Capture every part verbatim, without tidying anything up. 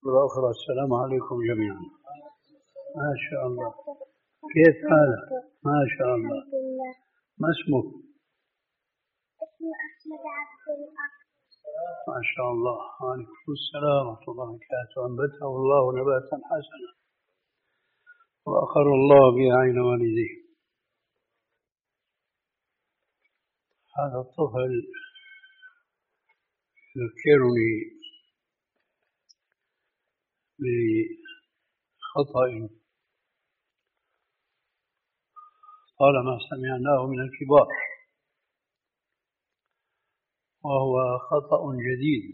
والأخرى. السلام عليكم جميعا. ما شاء الله. كيف حالك؟ ما شاء الله. ما اسمك؟ اسمي أحمد عبد الأكبر. ما شاء الله. وعليكم السلام ورحمة الله وبركاته. أنبته الله نباتا حسنا وأقر الله به عين والديه. هذا الطفل يذكرني بخطأ طالما سمعناه من الكبار، وهو خطأ جديد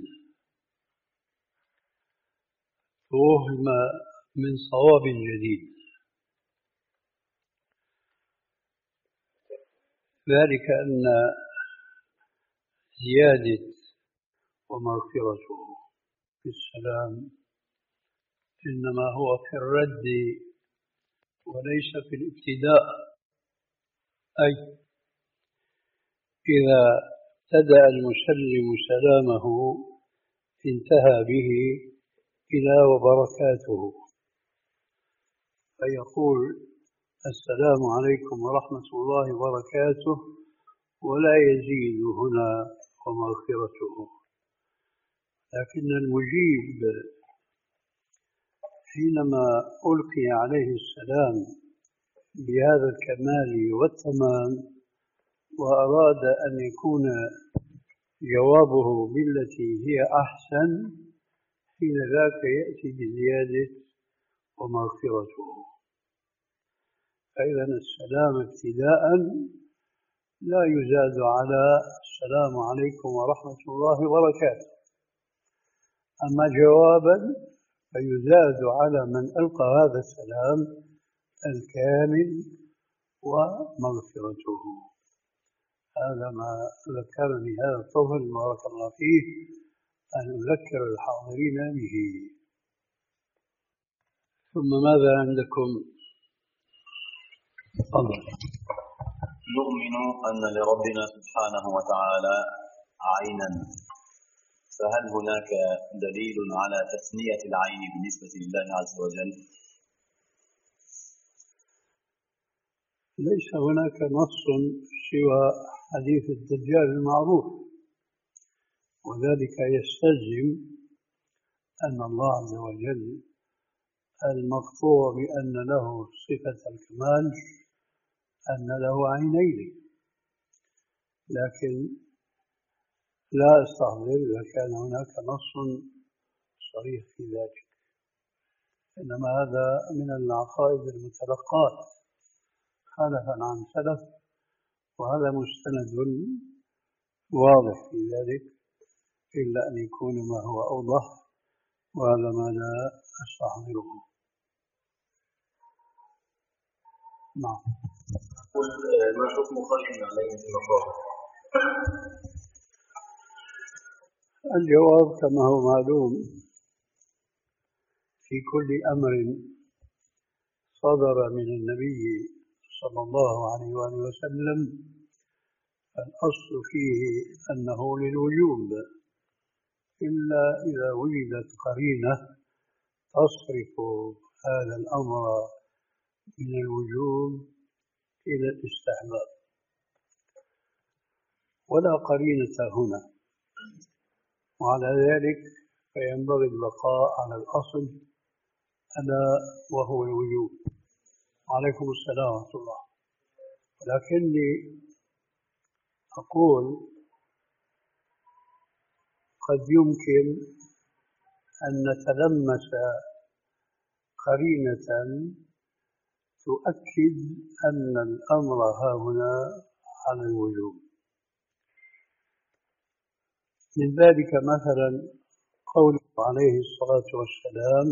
توهم من صواب جديد، ذلك أن زيادة ومغفرته في السلام إنما هو في الرد وليس في الابتداء، أي إذا ابتدأ المسلم سلامه انتهى به إلى وبركاته، فيقول السلام عليكم ورحمة الله وبركاته ولا يزيد هنا ومغفرته. لكن المجيب حينما ألقي عليه السلام بهذا الكمال والتمام وأراد أن يكون جوابه بالتي هي أحسن، حين ذاك يأتي بزيادة ومغفرته. فإذا السلام ابتداء لا يزاد على السلام عليكم ورحمة الله وبركاته، أما جوابا فيزاد على من ألقى هذا السلام الكامل ومغفرته. هذا ما ذكرني هذا الطفل بارك الله فيه أن أذكر الحاضرين به. ثم ماذا عندكم؟ الله. نؤمن أن لربنا سبحانه وتعالى عينا، فهل هناك دليل على تثنية العين بالنسبة لله عز وجل؟ ليس هناك نص سوى حديث الدجال المعروف، وذلك يستلزم أن الله عز وجل المقطوع بأن له صفة الكمال أن له عينين، لكن لا أستحضر إذا كان هناك نص صريح في ذلك، إنما هذا من العقائد المتلقات خلفا عن سلف، وهذا مستند واضح في ذلك، إلا أن يكون ما هو أوضح، وهذا ما لا أستحضره. نعم. قل ما حكم خلق عليه في المقام؟ الجواب كما هو معلوم، في كل أمر صدر من النبي صلى الله عليه وآله وسلم الأصل فيه أنه للوجوب، إلا إذا وجدت قرينة تصرف هذا الأمر من الوجوب إلى الاستحباب، ولا قرينة هنا، وعلى ذلك فينبغي البقاء على الأصل ألا وهو الوجوب. وعليكم السلام ورحمة الله. ولكني أقول قد يمكن أن نتلمس قرينة تؤكد أن الأمر هاهنا على الوجوب. من ذلك مثلا قوله عليه الصلاة والسلام: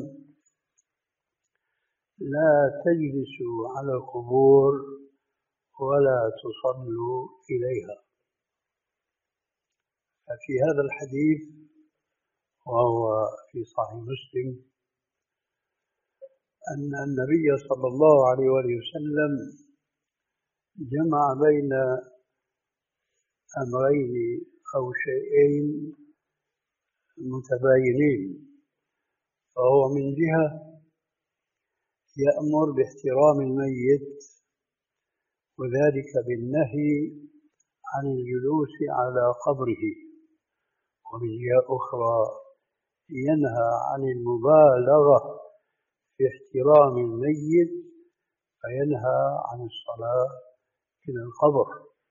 لا تجلسوا على القبور ولا تصلوا إليها. ففي هذا الحديث وهو في صحيح مسلم أن النبي صلى الله عليه وآله وسلم جمع بين أمرين أو شيئين متباينين، فهو من جهة يأمر باحترام الميت، وذلك بالنهي عن الجلوس على قبره، ومن جهة أخرى ينهى عن المبالغة في احترام الميت، فينهى عن الصلاة إلى القبر.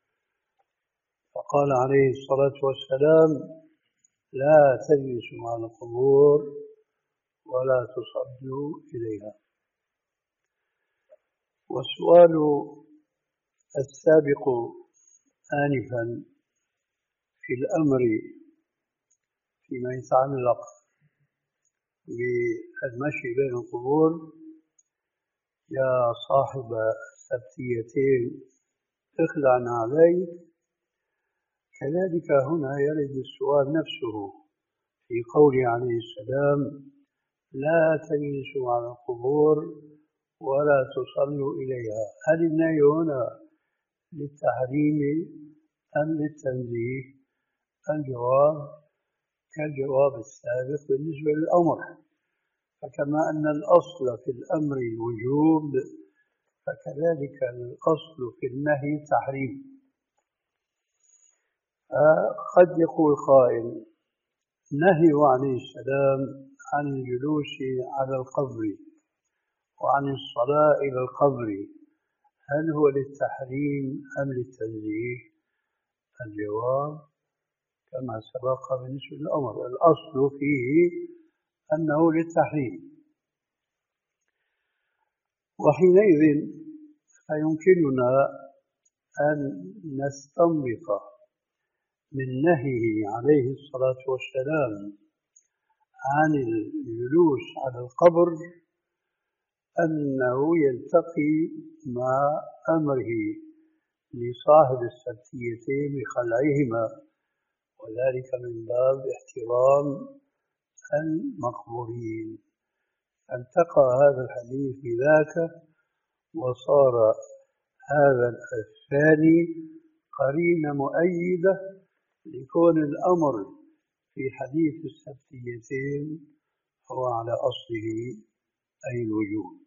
فقال عليه الصلاة والسلام: لا تجلسوا على القبور ولا تصلوا إليها. والسؤال السابق آنفا في الأمر فيما يتعلق بالمشي بين القبور: يا صاحب السبتيتين اخلع عليك. كذلك هنا يرد السؤال نفسه في قوله عليه السلام: لا تجلسوا على القبور ولا تصلوا إليها. هل النهي هنا للتحريم أم للتنزيه؟ الجواب كالجواب السابق بالنسبة للأمر، فكما أن الأصل في الأمر الوجوب، فكذلك الأصل في النهي التحريم. قد يقول قائل: نهي عليه السلام عن الجلوس على القبر وعن الصلاة إلى القبر، هل هو للتحريم أم للتنزيه؟ الجواب كما سبق بالنسبة للأمر، الأصل فيه أنه للتحريم. وحينئذ فيمكننا أن نستنبط من نهيه عليه الصلاة والسلام عن الجلوس على القبر أنه يلتقي مع أمره لصاحب السبتيتين بخلعهما، وذلك من باب احترام المقبورين. التقى هذا الحديث بذاك، وصار هذا الثاني قرينة مؤيدة لكون الأمر في حديث السبتيتين هو على أصله أي الوجوب.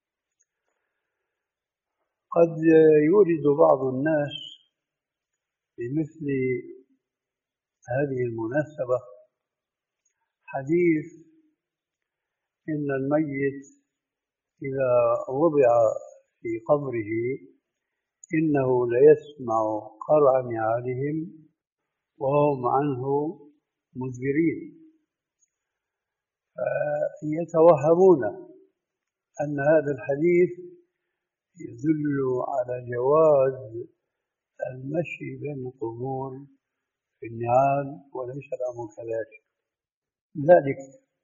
قد يورد بعض الناس بمثل هذه المناسبة حديث إن الميت إذا وضع في قبره إنه ليسمع قرع نعالهم وهم عنه مدبرين، يتوهمون أن هذا الحديث يدل على جواز المشي بين القبور في النعال، وليس الأمر كذلك. ذلك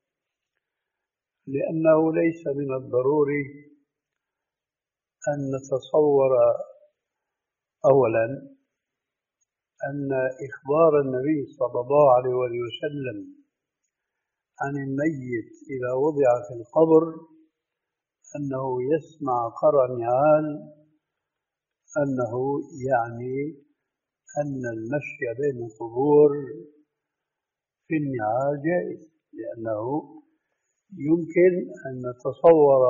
لأنه ليس من الضروري أن نتصور أولا أن إخبار النبي صلى الله عليه وسلم عن الميت إذا وضع في القبر أنه يسمع قرع النعال أنه يعني أن المشي بين القبور في النعال جائز، لأنه يمكن أن نتصور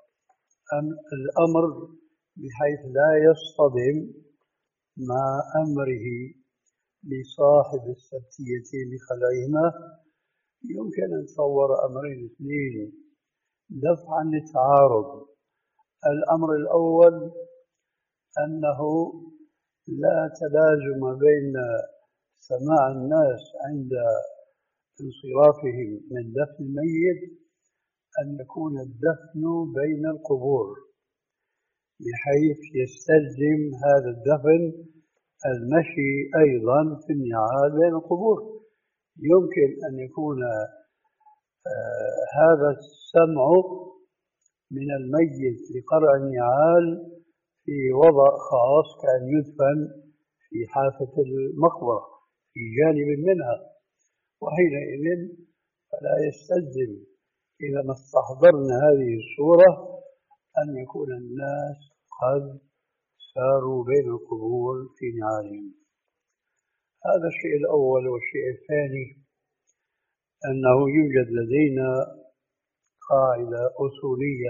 الأمر بحيث لا يصطدم مع أمره لصاحب السبتيتين بخلعهما. يمكن أن نتصور أمرين اثنين دفعا للتعارض. الأمر الأول أنه لا تلازم بين سماع الناس عند انصرافهم من دفن الميت أن يكون الدفن بين القبور، بحيث يستلزم هذا الدفن المشي أيضا في النعال بين القبور. يمكن أن يكون آه هذا السمع من الميت لقرع النعال في وضع خاص كأن يدفن في حافة المقبرة في جانب منها، وحينئذ فلا يستلزم إذا ما استحضرنا هذه الصورة أن يكون الناس قد ساروا بين القبور في نعالهم. هذا الشيء الأول. والشيء الثاني أنه يوجد لدينا قاعدة أصولية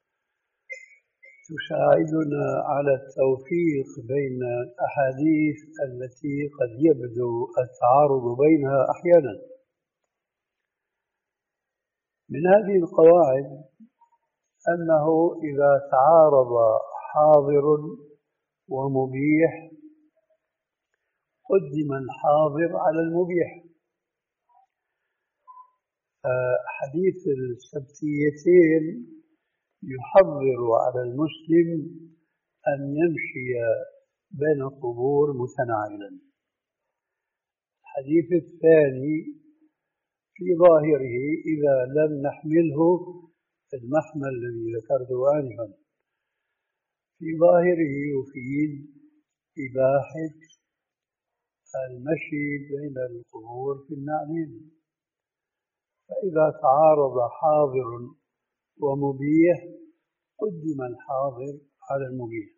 تساعدنا على التوفيق بين الأحاديث التي قد يبدو التعارض بينها أحيانا. من هذه القواعد أنه إذا تعارض حاضر ومبيح قدم الحاضر على المبيح. حديث السبتيتين يحضر على المسلم أن يمشي بين القبور متناعلا. الحديث الثاني في ظاهره إذا لم نحمله المحمل الذي ذكرته آنفا، في ظاهره يفيد إباحة المشي بين القبور في النعلين. فإذا تعارض حاضر ومبيح قدم الحاضر على المبيح.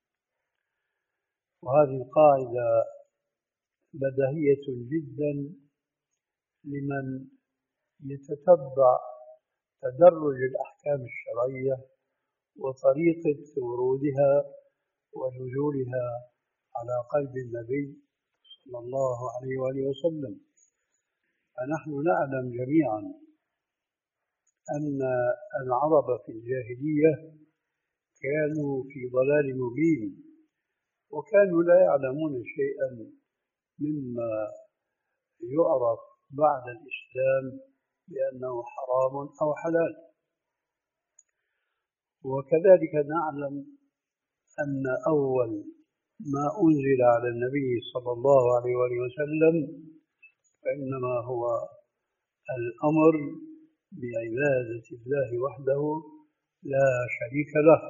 وهذه القاعدة بديهية جدا لمن يتتبع تدرج الأحكام الشرعية وطريقة ورودها ونزولها على قلب النبي صلى الله عليه وآله وسلم. فنحن نعلم جميعا أن العرب في الجاهلية كانوا في ضلال مبين، وكانوا لا يعلمون شيئا مما يعرف بعد الإسلام بأنه حرام أو حلال. وكذلك نعلم أن أول ما أنزل على النبي صلى الله عليه وآله وسلم فإنما هو الأمر بعبادة الله وحده لا شريك له.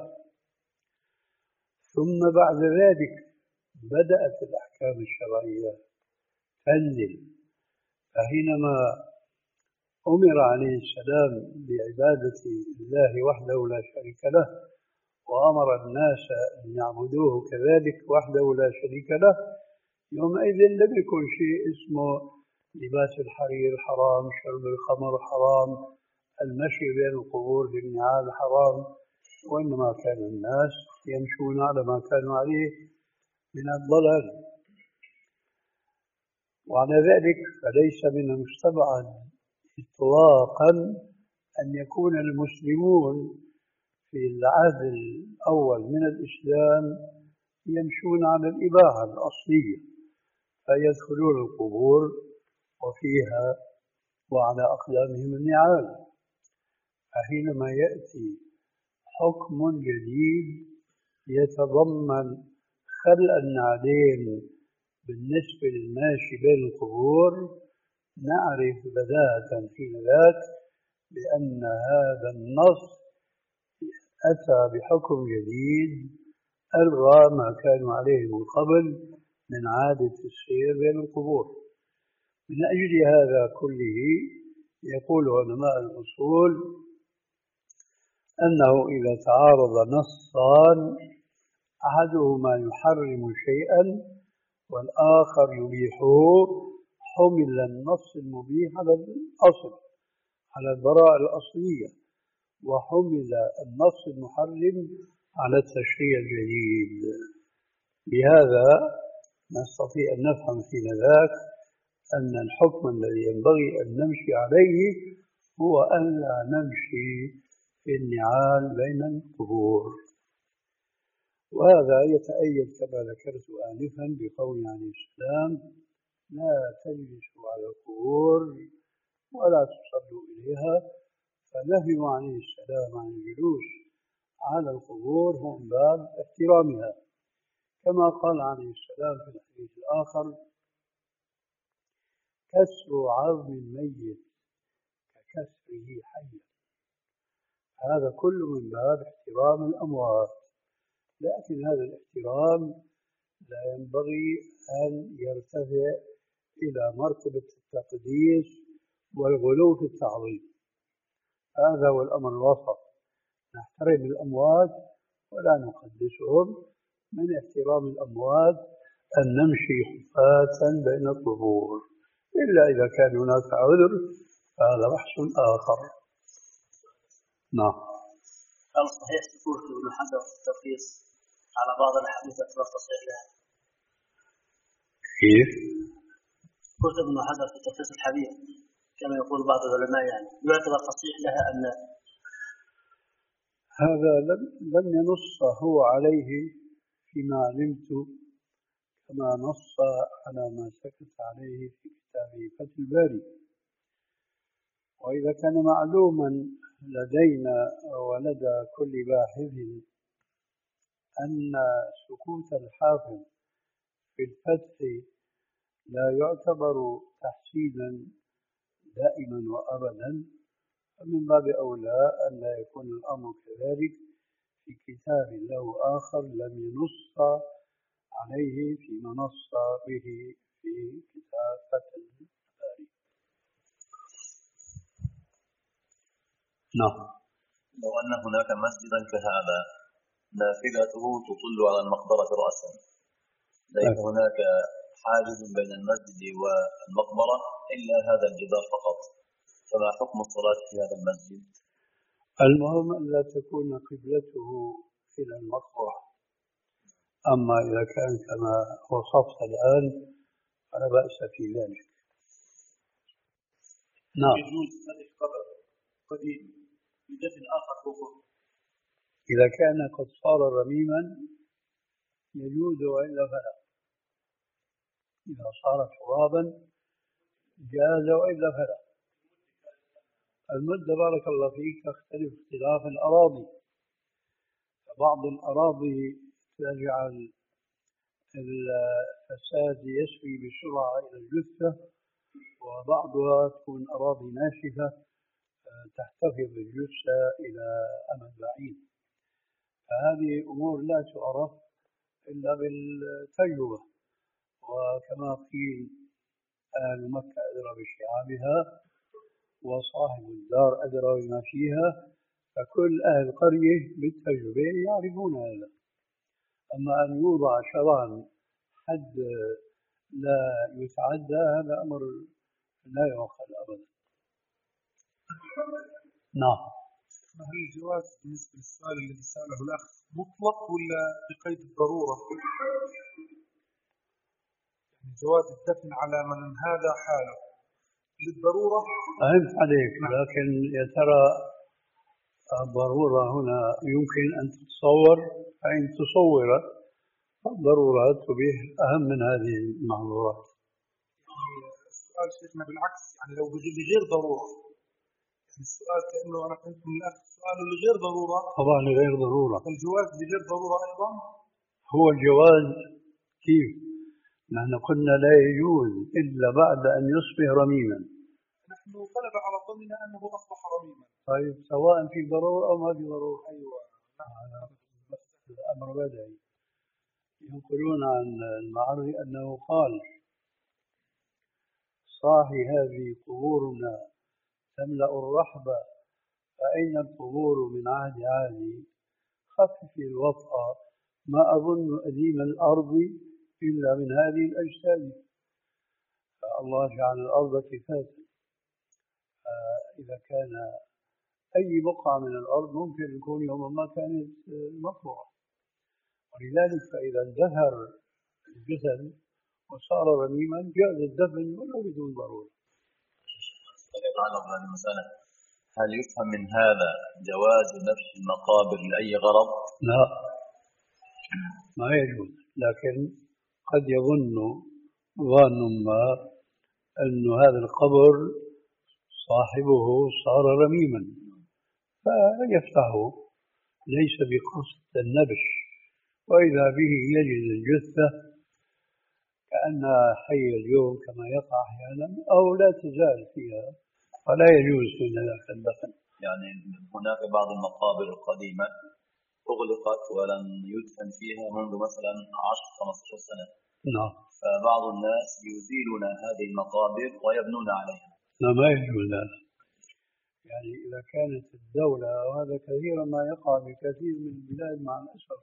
ثم بعد ذلك بدأت الأحكام الشرعية تنزل. فحينما أمر عليه السلام بعبادة الله وحده لا شريك له وأمر الناس أن يعبدوه كذلك وحده لا شريك له، يومئذ لم يكن شيء اسمه لباس الحرير حرام، شرب الخمر حرام، المشي بين القبور في النعال حرام، وإنما كان الناس يمشون على ما كانوا عليه من الضلال. وعلى ذلك فليس من المستبعد إطلاقا أن يكون المسلمون في العهد الأول من الإسلام يمشون على الإباحة الأصلية، فيدخلون القبور وفيها وعلى أقدامهم النعال. فحينما يأتي حكم جديد يتضمن خلع النعلين بالنسبة للماشي بين القبور، نعرف بداهة حين ذاك بأن هذا النص أتى بحكم جديد ألغى ما كانوا عليه من قبل من عادة السير بين القبور. من أجل هذا كله يقول علماء الأصول أنه إذا تعارض نصان أحدهما يحرم شيئا والآخر يبيحه حمل النص المبيح على الأصل على البراءة الأصلية، وحمل النص المحرم على التشريع الجديد. بهذا نستطيع أن نفهم حين ذاك أن الحكم الذي ينبغي أن نمشي عليه هو أن لا نمشي في النعال بين القبور. وهذا يتأيد كما ذكرت آنفا بقول عليه السلام: لا تجلسوا على القبور ولا تصلوا إليها. فنهي عليه السلام عن الجلوس على القبور هو من باب احترامها، كما قال عليه السلام في الحديث الآخر: كسر عظم الميت ككسره حيا. هذا كله من باب احترام الأموات، لكن هذا الاحترام لا ينبغي أن يرتفع إلى مرتبة التقديس والغلو في التعظيم. هذا هو الأمر الوسط، نحترم الأموات ولا نقدسهم. من احترام الأموات أن نمشي حفاة بين القبور، إلا إذا كان هناك عذر فهذا بحث آخر. نعم. هل صحيح سكوت ابن حجر في التلخيص على بعض الأحاديث لا تصحيح لها؟ كيف؟ سكوت ابن حجر في تلخيص الحديث كما يقول بعض العلماء يعني يعتبر تصحيح لها أم لا؟ هذا لم لم ينص هو عليه فيما علمت، كما نص على ما سكت عليه في كتابه فتح الباري. وإذا كان معلوما لدينا ولدى كل باحث أن سكوت الحافظ في الفتح لا يعتبر تحسينا دائما وأبدا، فمن باب أولى أن لا يكون الأمر كذلك في كتاب له آخر لم ينص عليه فيما نص به في كتاب فتح الباري. نعم. لو أن هناك مسجدا كهذا نافذته تطل على المقبرة رأسا، ليس هناك حاجز بين المسجد والمقبرة إلا هذا الجدار فقط، فما حكم الصلاة في هذا المسجد؟ المهم أن لا تكون قبلته إلى المقبرة. أما إذا كان كما وصفت الآن فلا بأس في ذلك. نعم. يجوز هذه القبر قديم بدفن آخر فوقه إذا كان قد صار رميما يجوز وإلا فلا. إذا صار ترابا جاز وإلا فلا. المدة بارك الله فيك تختلف اختلاف الأراضي، فبعض الأراضي تجعل الفساد يسري بسرعة إلى الجثة، وبعضها تكون أراضي ناشفة تحتفظ الجثة إلى أمد بعيد. فهذه أمور لا تعرف إلا بالتجربة، وكما قيل أهل مكة أدرى بشعابها وصاحب الدار أدرى بما فيها، فكل أهل القرية بالتجربة يعرفون هذا. أما أن يوضع شرعا حد لا يتعدى هذا أمر لا يؤخذ أبدا. نعم. هل الجواز بالنسبة للسؤال الذي سأله الأخ مطلق ولا بقيد الضرورة؟ يعني جواز الدفن على من هذا حاله للضرورة؟ فهمت عليك، لكن يا ترى الضرورة هنا يمكن أن تتصور، فإن تصورت الضرورات تبيح أهم من هذه المحظورات. يعني السؤال شيخنا بالعكس، يعني لو بغير ضرورة، يعني السؤال كأنه أنا فهمت من الأخ السؤال لغير ضرورة. طبعا لغير ضرورة. الجواز بغير ضرورة أيضا؟ هو الجواز كيف؟ نحن قلنا لا يجوز إلا بعد أن يصبح رميما. نحن غلب على ظننا أنه أصبح رميما. طيب سواء في ضرورة أو ما في ضرورة. أيوة. الأمر بدعي. ينقلون عن المعري أنه قال: صاحي هذه قبورنا تملأ الرحب، فأين القبور من عهد عادي؟ خفف الوطأ، ما أظن أديم الأرض إلا من هذه الأجساد. فالله جعل الأرض كفاتا، إذا كان أي بقعة من الأرض ممكن يكون يوما ما كانت مقبرة، ولذلك فإذا انزهر الجسد وصار رميما جاز الدفن ولو بدون ضرورة. هل يفهم من هذا جواز نفس المقابر لأي غرض؟ لا، ما يجوز، لكن قد يظن ظان ما أن هذا القبر صاحبه صار رميما فيفتحه ليس بقصد النبش، وإذا به يجد الجثة كأنها حية اليوم كما يقع أحيانا أو لا تزال فيها، فلا يجوز من ذاك الدفن. يعني هناك بعض المقابر القديمة أغلقت ولم يدفن فيها منذ مثلا عشر خمسة عشر سنة. نعم. فبعض الناس يزيلون هذه المقابر ويبنون عليها. لا، ما يجوز هذا. يعني إذا كانت الدولة، وهذا كثيرا ما يقع بكثير من البلاد مع الأسف،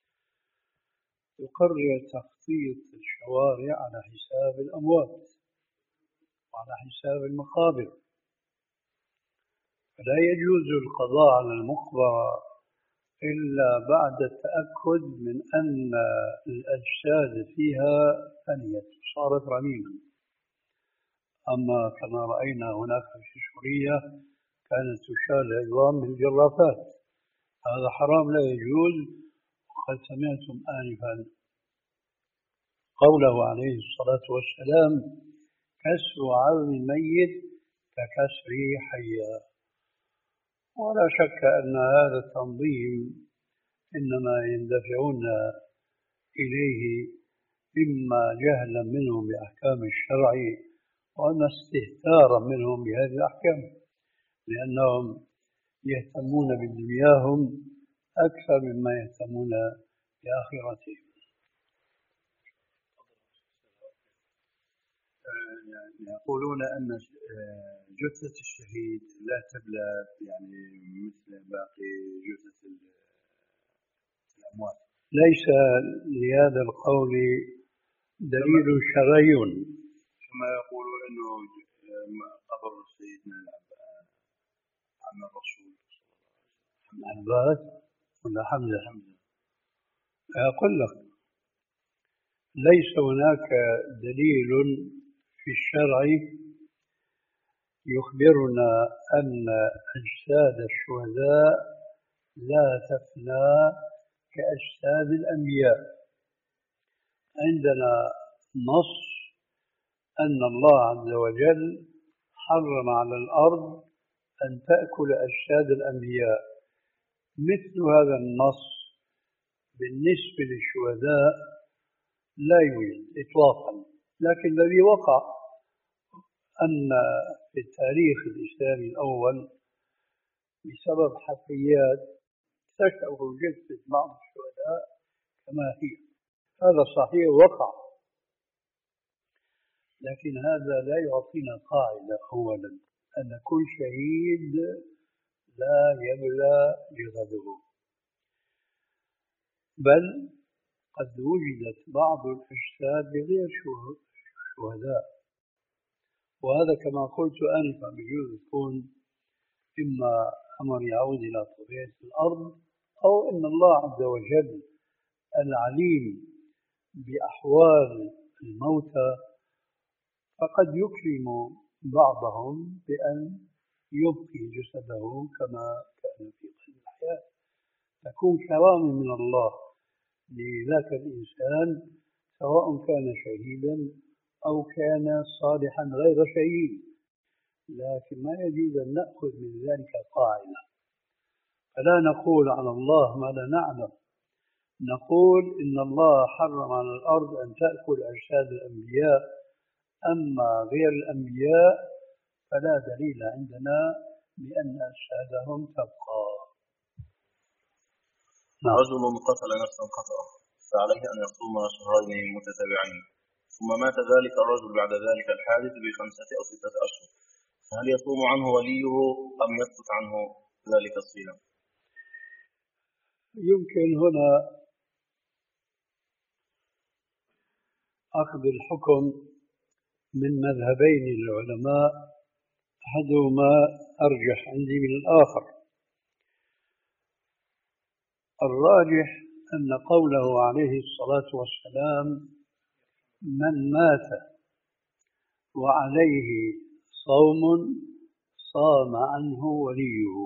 تقرر تخطيط الشوارع على حساب الأموات وعلى حساب المقابر، لا يجوز القضاء على المقبرة إلا بعد التأكد من أن الأجساد فيها فنيت صارت رميما. أما كما رأينا هناك في سوريا كانت تشال العظام بالجرافات، هذا حرام لا يجوز. وقد سمعتم آنفا قوله عليه الصلاة والسلام: كسر عظم الميت ككسره حيا. ولا شك أن هذا التنظيم إنما يندفعون إليه إما جهلا منهم بأحكام الشرع وإما استهتارا منهم بهذه الأحكام، لأنهم يهتمون بدنياهم أكثر مما يهتمون بآخرتهم. يقولون أن جثة الشهيد لا تبلى يعني مثل باقي جثث الأموات. ليس لهذا القول دليل شرعي كما يقولون أنه قبر سيدنا عم الرسول عباس ولا حمزة حمزة أقول لك ليس هناك دليل في الشرع يخبرنا أن أجساد الشهداء لا تفنى كأجساد الأنبياء. عندنا نص أن الله عز وجل حرم على الأرض أن تأكل أجساد الأنبياء. مثل هذا النص بالنسبة للشهداء لا يوجد إطلاقا، لكن الذي وقع أن في التاريخ الإسلامي الأول بسبب حفريات اكتشفوا جثة بعض الشهداء كما هي. هذا صحيح وقع، لكن هذا لا يعطينا قاعدة أولا أن كل شهيد لا يبلى جسده، بل قد وجدت بعض الأجساد بغير شهداء، وهذا كما قلت آنفا بجوز يكون إما أمر يعود إلى طبيعة الأرض أو أن الله عز وجل العليم بأحوال الموتى فقد يكرم بعضهم بأن يبقي جسده كما كان في قلب الحياة، تكون كرامة من الله لذاك الإنسان سواء كان شهيدا أو كان صالحا غير شهيد. لكن ما يجوز أن نأخذ من ذلك قاعدة، فلا نقول على الله ما لا نعلم. نقول إن الله حرم على الأرض أن تأكل أجساد الأنبياء، أما غير الأنبياء فلا دليل عندنا بأن أجسادهم تبقى. رجل قتل نفسا خطأ فعليه أن يصوم شهرين متتابعين، ثم مات ذلك الرجل بعد ذلك الحادث بخمسة أو ستة أشهر، هل يصوم عنه وليه أم يسقط عنه ذلك الصيام؟ يمكن هنا أخذ الحكم من مذهبين للعلماء، أحدهما أرجح عندي من الآخر. الراجح أن قوله عليه الصلاة والسلام: من مات وعليه صوم صام عنه وليه.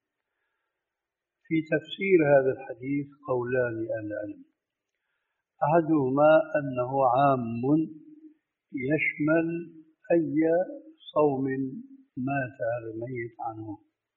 في تفسير هذا الحديث قولان للعلم، أحدهما أنه عام يشمل أي صوم مات هذا الميت عنه.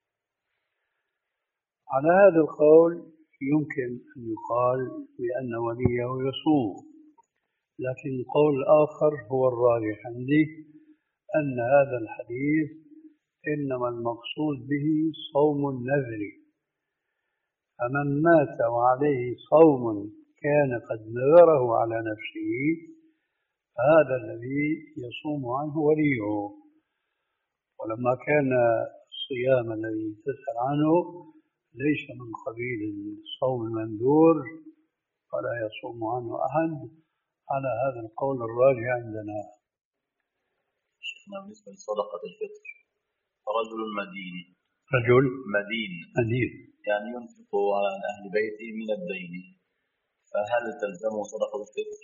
على هذا القول يمكن أن يقال بأن وليه يصوم، لكن القول الآخر هو الراجح عندي، أن هذا الحديث إنما المقصود به صوم النذر، فمن مات وعليه صوم كان قد نذره على نفسه هذا الذي يصوم عنه وليه. ولما كان الصيام الذي تسأل عنه ليس من قبيل الصوم المنذور ولا يصوم عنه أحد، على هذا القول الراجح عندنا. شيخنا بالنسبة لصدقة الفطر، رجل مدين رجل مدين مدين يعني ينفق على أهل بيته من الدين، فهل تلزمه صدقة الفطر؟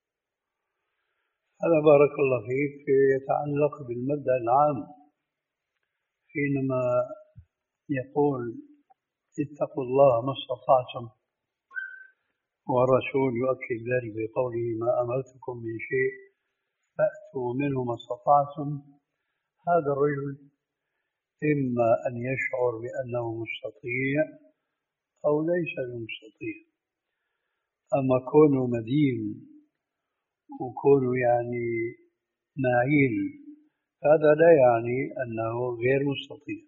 هذا بارك الله فيك يتعلق بالمبدأ العام، حينما يقول اتقوا الله ما استطعتم، والرسول يؤكد ذلك بقوله ما أمرتكم من شيء فأتوا منه ما استطعتم. هذا الرجل إما أن يشعر بأنه مستطيع أو ليس بمستطيع. أما كونه مدين وكونه يعني معيل هذا لا يعني أنه غير مستطيع،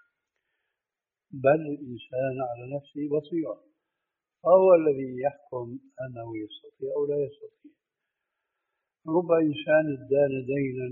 بل الإنسان على نفسه بصيرة، فهو الذي يحكم أنه يستطيع أو لا يستطيع. رب إنسان ادان دينا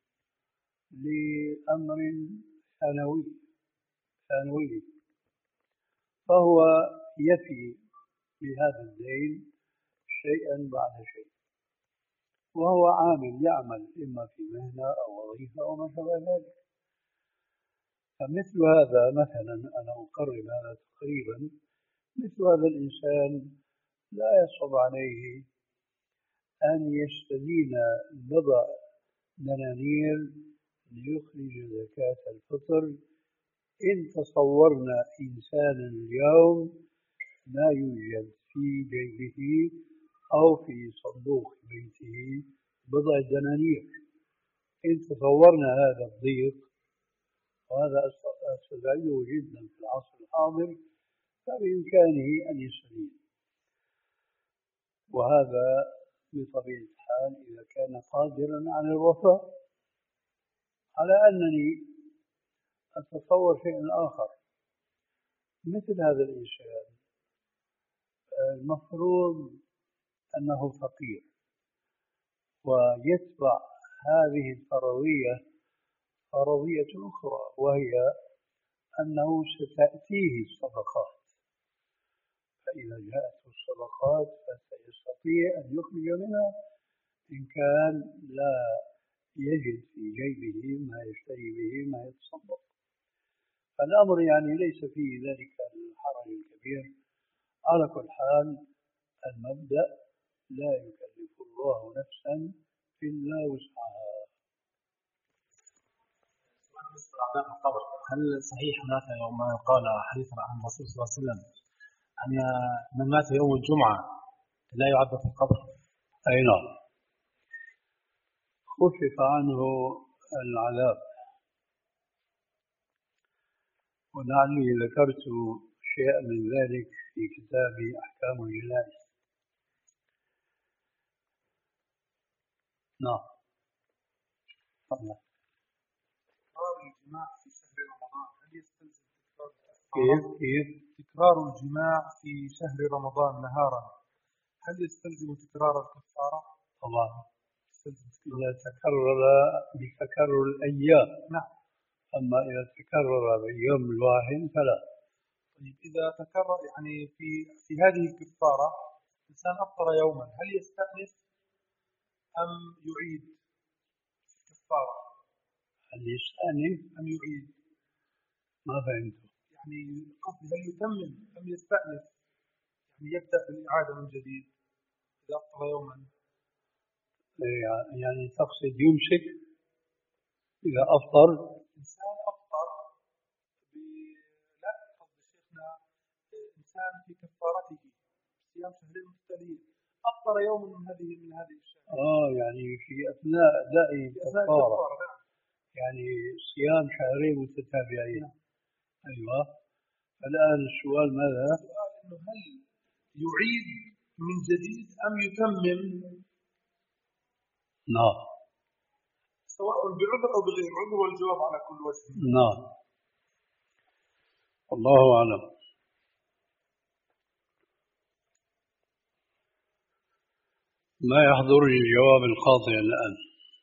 لأمر ثانوي ثانوي فهو يفي بهذا الدين شيئا بعد شيء، وهو عامل يعمل إما في مهنة أو وظيفة أو ما شابه ذلك. فمثل هذا مثلا أنا أقرب هذا تقريبا، مثل هذا الإنسان لا يصعب عليه أن يستدين بضع دنانير ليخرج زكاة الفطر إن تصورنا إنسانا اليوم لا يوجد في جيبه أو في صندوق بيته بضع دنانير. إن تصورنا هذا الضيق، وهذا أستدعيه جدا في العصر الحاضر، فبإمكانه أن يستدين. وهذا بطبيعة الحال إذا كان قادرا على الوفاء. على أنني أتصور شيئا آخر، مثل هذا الإنسان المفروض أنه فقير ويتبع هذه الفرضية فرضية أخرى، وهي أنه ستأتيه الصدقات، فإذا جاءت الصدقات فسيستطيع أن يخرج منها إن كان لا يجد في جيبه ما يشتري به ما يتصدق. الأمر يعني ليس فيه ذلك الحرج الكبير. على كل حال المبدأ لا يكلف الله نفسا إلا وسعها. القبر، هل صحيح هناك ما قال حديث عن الرسول صلى الله عليه وسلم أن من مات يوم الجمعة لا يعذب في القبر؟ أي نعم، خفف عنه العذاب. ولعلي ذكرت شيئا من ذلك في كتاب أحكام الجنائز. نعم. تكرار الجماع في شهر رمضان هل يستلزم تكرار كيف كيف تكرار الجماع في شهر رمضان نهارا هل يستلزم تكرار الكفارة؟ طبعا إذا تكرر بتكرر الأيام. نعم. أما إذا تكرر باليوم الواحد فلا. طيب إذا تكرر يعني في في هذه الكفارة إنسان أفطر يوما هل يستأنف أم يعيد الكفارة؟ هل يستأنف أم يعيد؟ ما فهمت. يعني قصدي هل يتمم أم يستأنف؟ يعني يبدأ بالإعادة من جديد إذا أفطر يوما. يعني تقصد يمسك إذا أفطر؟ إنسان أفطر ب... لا قصد شيخنا إنسان في كفارته صيام شهرين متتاليين أفطر يوم من هذه من هذه الشهر. آه يعني في أثناء أداء الكفارة. يعني صيام شهرين متتابعين. أيوة. الآن السؤال ماذا؟ السؤال إنه هل يعيد من جديد أم يتمم؟ نعم. سواء بعذر أو بغير عذر، والجواب على كل وجه. نعم. الله أعلم. ما يحضرني الجواب القاطع الآن.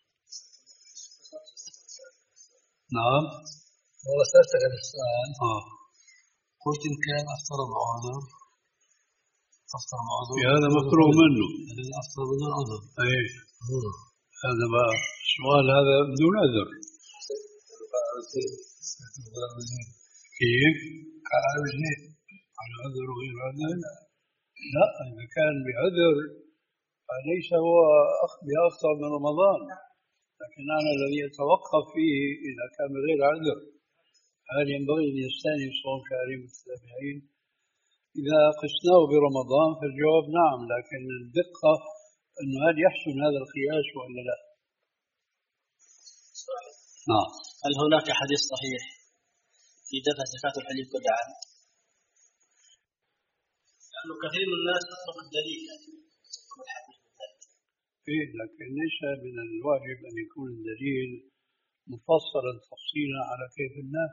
نعم. والله سألتك عن السؤال. آه. قلت إن كان أفطر بعذر أفطر بعذر هذا مكروه منه. هذا أفطر بدون عذر. أي. هذا بقى السؤال هذا بدون عذر. كيف؟ على وجهين، على عذر وغير عذر؟ لا، إذا كان بعذر فليس هو بأخطر من رمضان، لكن أنا الذي يتوقف فيه إذا كان بغير عذر هل ينبغي أن يستأنف صوم شهرين متتابعين؟ إذا قسناه برمضان فالجواب نعم، لكن الدقة أنه هل يحسن هذا القياس ولا لا؟ نعم. هل هناك حديث صحيح في دفع زكاة الحليب كل عام؟ لأنه كثير من الناس يطلب الدليل إيه، لكن ليس من الواجب أن يكون الدليل مفصلا تفصيلا على كيف الناس.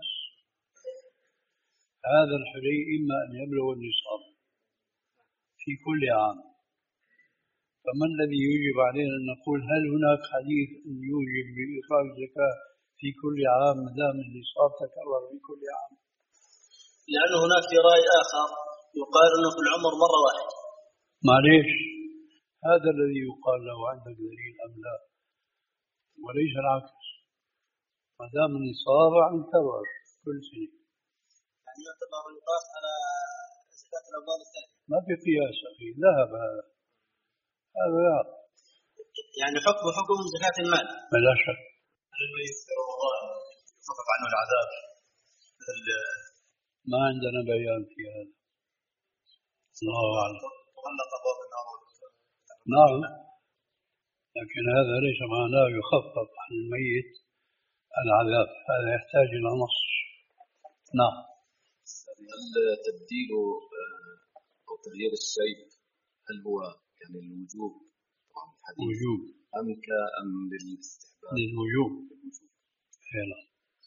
هذا الحلي إما أن يبلغ النصاب في كل عام، فما الذي يوجب علينا أن نقول هل هناك حديث أن يوجب بإخراج الزكاة في كل عام ما دام النصاب تكرر في كل عام؟ لأن هناك في رأي آخر يقال أنه في العمر مرة واحدة. معليش، هذا الذي يقال له عندك دليل أم لا، وليس العكس. ما دام النصاب يكرر كل سنة، يعني يعتبر القياس على زكاة الأموال الثانية. ما في قياس أخي، ذهب هذا هذا لا. يعني حكم حكم زكاة المال بلا شك. الميت في رمضان يخفف عنه العذاب مثل ما عندنا بيان في هذا، الله أعلم. تغلق أبواب النار. نعم، لكن هذا ليس معناه يخفف عن الميت العذاب، هذا يحتاج إلى نص. نعم. هل تبديل أو تغيير الشيء هل هو يعني الوجوب وجوب أم كأم للاستحباب؟ للوجوب. هنا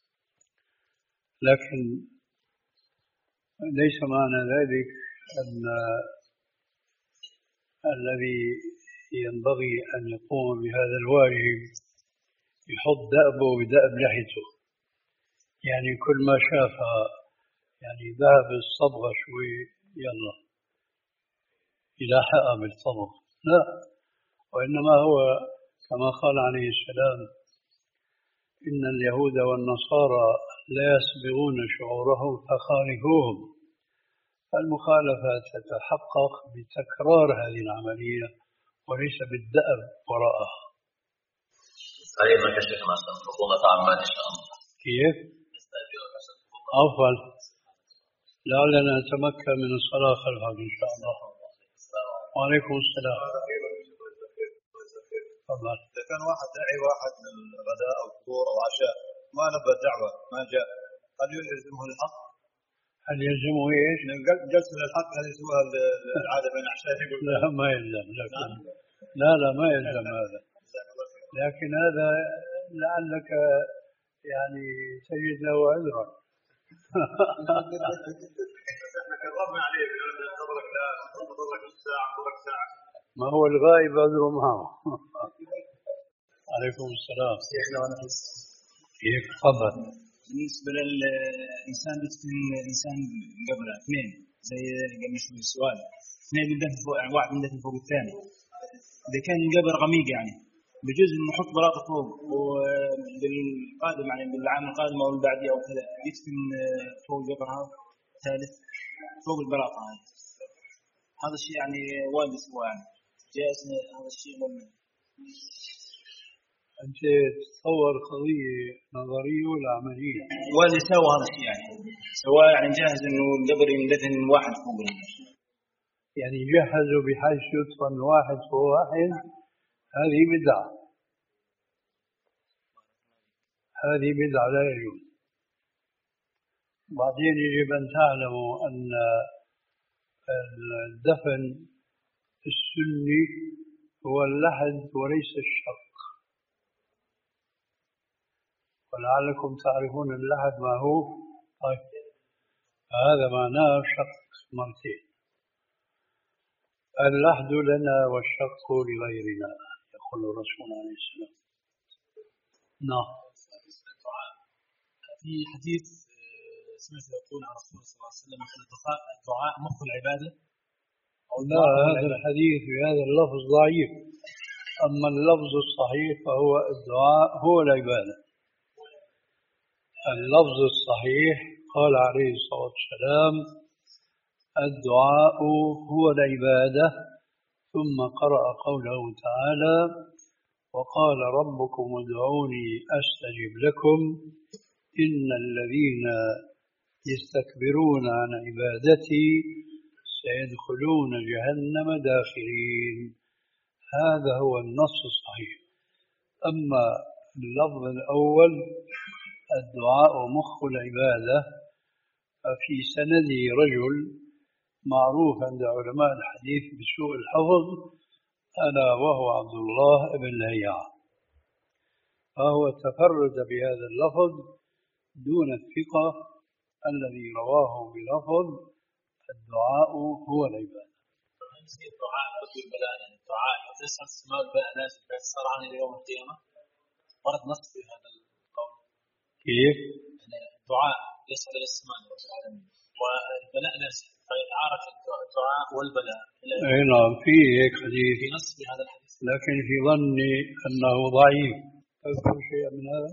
لكن ليس معنى ذلك أن الذي ينبغي أن يقوم بهذا الواجب يحط دأبه بدأب لحيته، يعني كل ما شافها يعني ذهب الصبغة شوي يلا يلاحقها بالصبغ، لا، وإنما هو كما قال عليه السلام إن اليهود والنصارى لا يسبغون شعورهم فخالفوهم. المخالفة تتحقق بتكرار هذه العملية وليس بالدأب وراءها. أيضا كشف ما سنفضل تعمل إن شاء الله. كيف؟ أفضل، لعلنا نتمكن من الصلاة خلفك إن شاء الله. وعليكم السلام. تفضل. إذا كان واحد داعي واحد من الغداء أو الفطور أو عشاء ما نبى الدعوة ما جاء، هل يلزمه الحق؟ هل يلزمه إيش؟ جلسة الحق هل يسويها العادة بين عشائهم؟ لا ما يلزم، لكن لا لا ما يلزم هذا، لكن هذا لعلك يعني تجد له عذرا. ما هو الغائب عذره معه. عليكم السلام. كيف؟ تفضل. بالنسبة للإنسان بيدفن إنسان قبل اثنين زي قبل شوي السؤال، اثنين بندفن فوق واحد بندفن فوق الثاني، إذا كان قبر غميق يعني بجوز إنه نحط بلاطة فوق وبالقادم يعني بالعام القادم أو البعدي أو كذا يدفن فوق القبر هذا ثالث فوق البلاطة هذه. هذا الشيء يعني وايد سوى يعني جائز هذا الشيء ولا؟ أنت تتصور قضية نظرية ولا عملية؟ واللي سوى هذا الشيء يعني سواء يعني جاهز إنه القبر يندفن واحد فوق القبر. يعني جهزوا بحيث يدفن واحد فوق واحد، هذه بدعة، هذه بدعة لا يجوز. بعدين يجب أن تعلموا أن الدفن السني هو اللحد وليس الشق، ولعلكم تعرفون اللحد ما هو. طيب هذا معناه شق مرتين، اللحد لنا والشق لغيرنا يقول الرسول عليه السلام. نعم. في حديث سمعت يقول عن رسول الله صلى الله عليه وسلم أن الدعاء مخ العبادة. لا، هذا الحديث بهذا اللفظ ضعيف، أما اللفظ الصحيح فهو الدعاء هو العبادة. اللفظ الصحيح قال عليه الصلاة والسلام: الدعاء هو العبادة. ثم قرأ قوله تعالى: وقال ربكم ادعوني أستجب لكم إن الذين يستكبرون عن عبادتي سيدخلون جهنم داخرين. هذا هو النص الصحيح. أما اللفظ الأول الدعاء مخ العبادة ففي سنده رجل معروف عند علماء الحديث بسوء الحفظ ألا وهو عبد الله بن لهيعة، فهو تفرد بهذا اللفظ دون الثقة الذي رواه بلفظ الدعاء هو العبادة. الدعاء بدل البلاء، يعني الدعاء تسعى السماء بلاء ناس بيحصل عن يوم القيامة، ورد نص في هذا القول. كيف؟ يعني الدعاء يسعى إلى السماء رب العالمين والبلاء ناس، فيتعارف الدعاء والبلاء. أي نعم، في هيك حديث، في نص في هذا الحديث، لكن في ظني أنه ضعيف. تذكر شيئا من هذا؟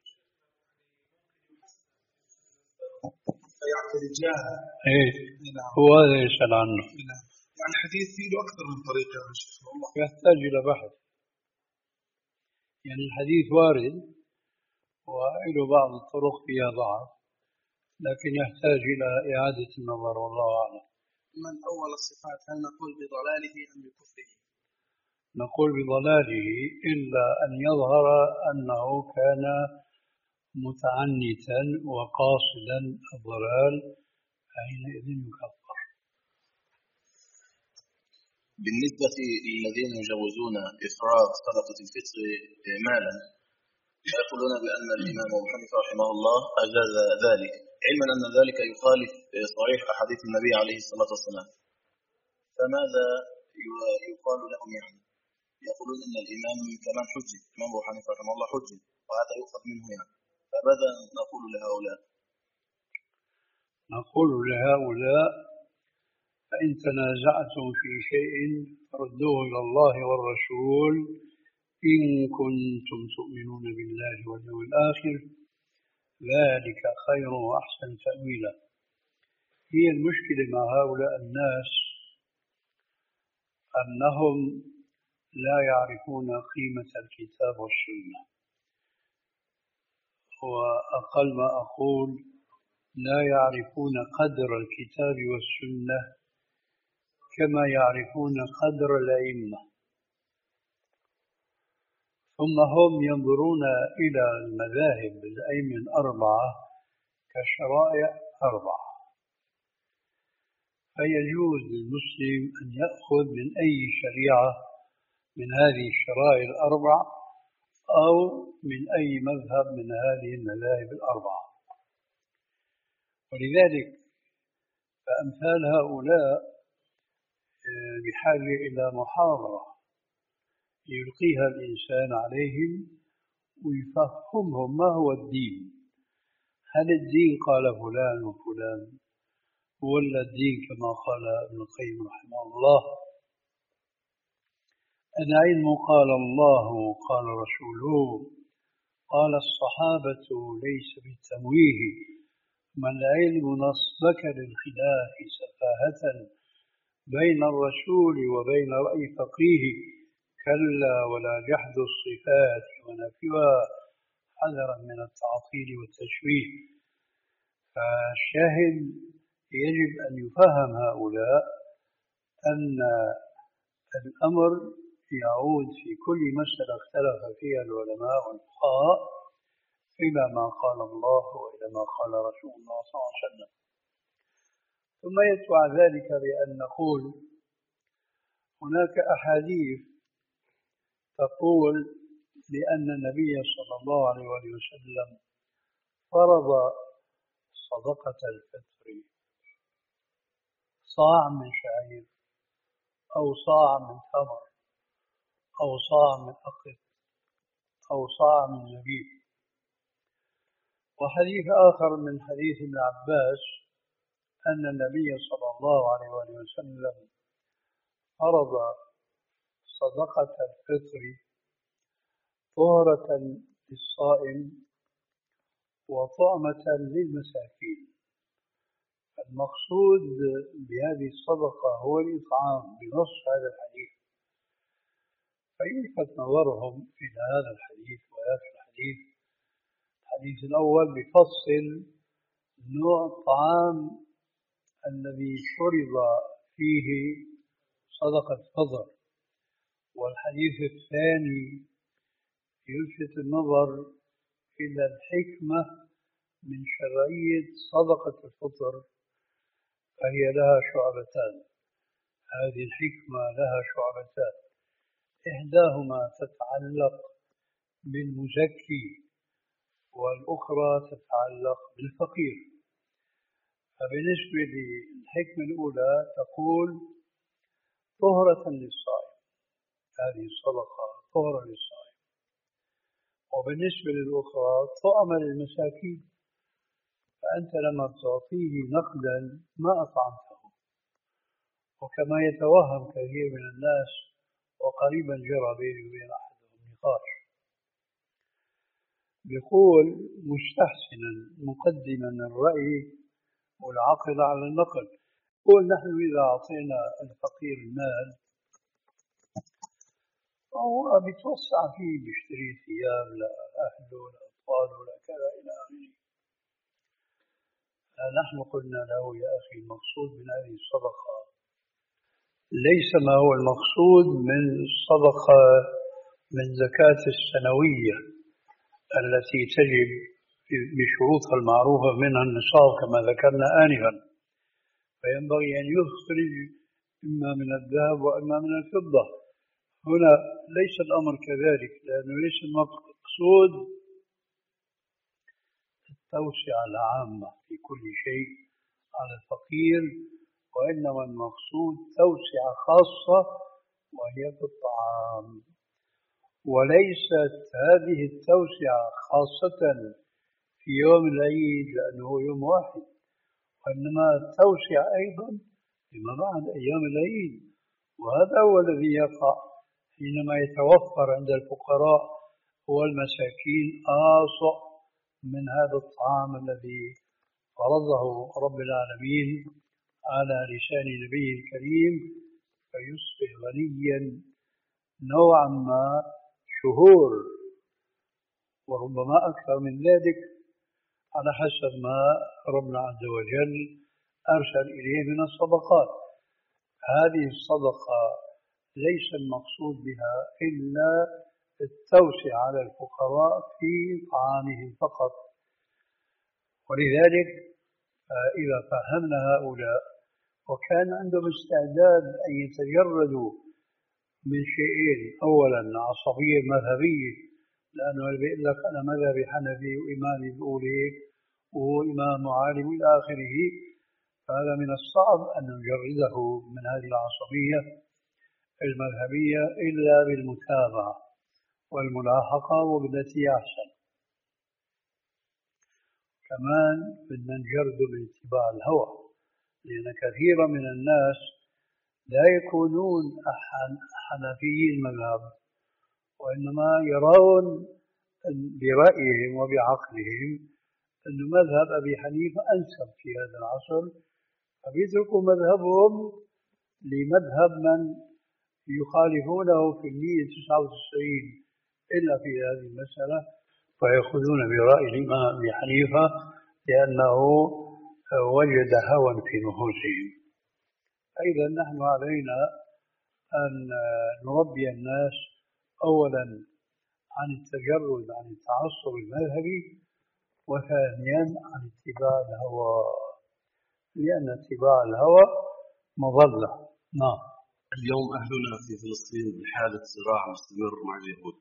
يعني الجاه. إيه نعم. هو هذا يسأل عنه. نعم. يعني الحديث فيه له أكثر من طريقة يا شيخ والله. يحتاج إلى بحث. يعني الحديث وارد وله بعض الطرق فيها ضعف، لكن يحتاج إلى إعادة النظر والله أعلم. من أول الصفات هل نقول بضلاله أم بكفره؟ نقول بضلاله إلا أن يظهر أنه كان متعنتا وقاصدا الضلال، فحينئذ يكفر. بالنسبة للذين يجوزون إخراج صدقة الفطر مالا يقولون بأن الإمام أبو حنيفة رحمه الله أجاز ذلك، علما أن ذلك يخالف صريح أحاديث النبي عليه الصلاة والسلام. فماذا يقال لهم؟ يعني يقولون أن الإمام كمان حجة، الإمام أبو حنيفة رحمه الله حجة، وهذا يؤخذ منه يعني. فماذا نقول لهؤلاء؟ نقول لهؤلاء: فإن تنازعتم في شيء فردوه إلى الله والرسول إن كنتم تؤمنون بالله واليوم الآخر ذلك خير وأحسن تأويلا. هي المشكلة مع هؤلاء الناس أنهم لا يعرفون قيمة الكتاب والسنة، وأقل ما أقول لا يعرفون قدر الكتاب والسنة كما يعرفون قدر الأئمة. ثم هم ينظرون إلى المذاهب الأئمة الأربعة كشرائع أربعة، فيجوز للمسلم أن يأخذ من أي شريعة من هذه الشرائع الأربع أو من أي مذهب من هذه المذاهب الأربعة. ولذلك فأمثال هؤلاء بحاجة إلى محاضرة يلقيها الإنسان عليهم ويفهمهم ما هو الدين. هل الدين قال فلان وفلان، ولا الدين كما قال ابن القيم رحمه الله العلم قال الله قال رسوله قال الصحابة ليس بالتمويه، ما العلم نصبك للخلاف سفاهة بين الرسول وبين رأي فقيه، كلا ولا جحد الصفات ونفيها حذرا من التعطيل والتشويه. فالشاهد يجب أن يفهم هؤلاء أن الأمر يعود في كل مسألة اختلف فيها العلماء والفقهاء إلى ما قال الله وإلى ما قال رسول الله صلى الله عليه وسلم. ثم يتبع ذلك بأن نقول هناك أحاديث تقول بأن النبي صلى الله عليه وسلم فرض صدقة الفطر صاع من شعير أو صاع من تمر أو صاع من أقط أو صاع من زبيب. وحديث آخر من حديث ابن عباس أن النبي صلى الله عليه وسلم فرض صدقة الفطر طهرة للصائم وطعمة للمساكين. المقصود بهذه الصدقة هو الإطعام بنص هذا الحديث. فيلفت نظرهم إلى هذا الحديث وهذا الحديث. الحديث الأول بفصل نوع الطعام الذي شرب فيه صدقة فطر، والحديث الثاني يلفت النظر إلى الحكمة من شرعية صدقة الفطر، فهي لها شعبتان. هذه الحكمة لها شعبتان، إحداهما تتعلق بالمزكي والأخرى تتعلق بالفقير. فبالنسبة للحكمة الأولى تقول طهرة للصائم، هذه الصدقة طهرة للصائم. وبالنسبة للأخرى طعم للمساكين، فأنت لما تعطيه نقدا ما أطعمته. وكما يتوهم كثير من الناس، وقريبا جرى بيني وبين أحدهم نقاش، يقول مستحسنا مقدما الرأي والعقل على النقل، يقول نحن إذا أعطينا الفقير المال فهو بيتوسع فيه، بيشتري ثياب لأهله لأطفاله لكذا إلى آخره. نحن قلنا له يا أخي المقصود من هذه الصدقة ليس ما هو المقصود من الصدقة من زكاة السنوية التي تجب بشروطها المعروفة منها النصاب كما ذكرنا آنفا، فينبغي أن يخرج إما من الذهب وإما من الفضة. هنا ليس الأمر كذلك، لأنه ليس المقصود التوسعة العامة في كل شيء على الفقير، وإنما المقصود توسعة خاصة وهي في الطعام. وليست هذه التوسعة خاصة في يوم العيد لأنه يوم واحد، وإنما التوسعة أيضا فيما بعد أيام العيد. وهذا هو الذي يقع حينما يتوفر عند الفقراء والمساكين آصع من هذا الطعام الذي فرضه رب العالمين على لسان نبيه الكريم، فيصبح غنيا نوعا ما شهور، وربما أكثر من ذلك على حسب ما ربنا عز وجل أرسل إليه من الصدقات. هذه الصدقة ليس المقصود بها إلا التوسع على الفقراء في طعامهم فقط. ولذلك إذا فهمنا هؤلاء وكان عندهم استعداد أن يتجردوا من شيئين، أولا عصبية مذهبية، لأنه بيقول لك أنا مذهبي حنفي وإمامي بيقول هيك وإمام عالم إلى آخره، فهذا من الصعب أن نجرده من هذه العصبية المذهبية إلا بالمتابعة والملاحقة وبالتي أحسن. كمان بدنا نجرده من اتباع الهوى، لأن كثيرا من الناس لا يكونون حنفيين المذهب، وإنما يرون برأيهم وبعقلهم أن مذهب أبي حنيفة أنسب في هذا العصر، فبيتركوا مذهبهم لمذهب من يخالفونه في المئة وتسعة وتسعين إلا في هذه المسألة، فيأخذون برأي الإمام أبي حنيفة لأنه وجد هوى في نفوسهم. أيضا نحن علينا أن نربي الناس أولا عن التجرد عن التعصب المذهبي، وثانيا عن اتباع الهوى، لأن اتباع الهوى مضلة. نعم. اليوم أهلنا في فلسطين بحالة صراع مستمر مع اليهود،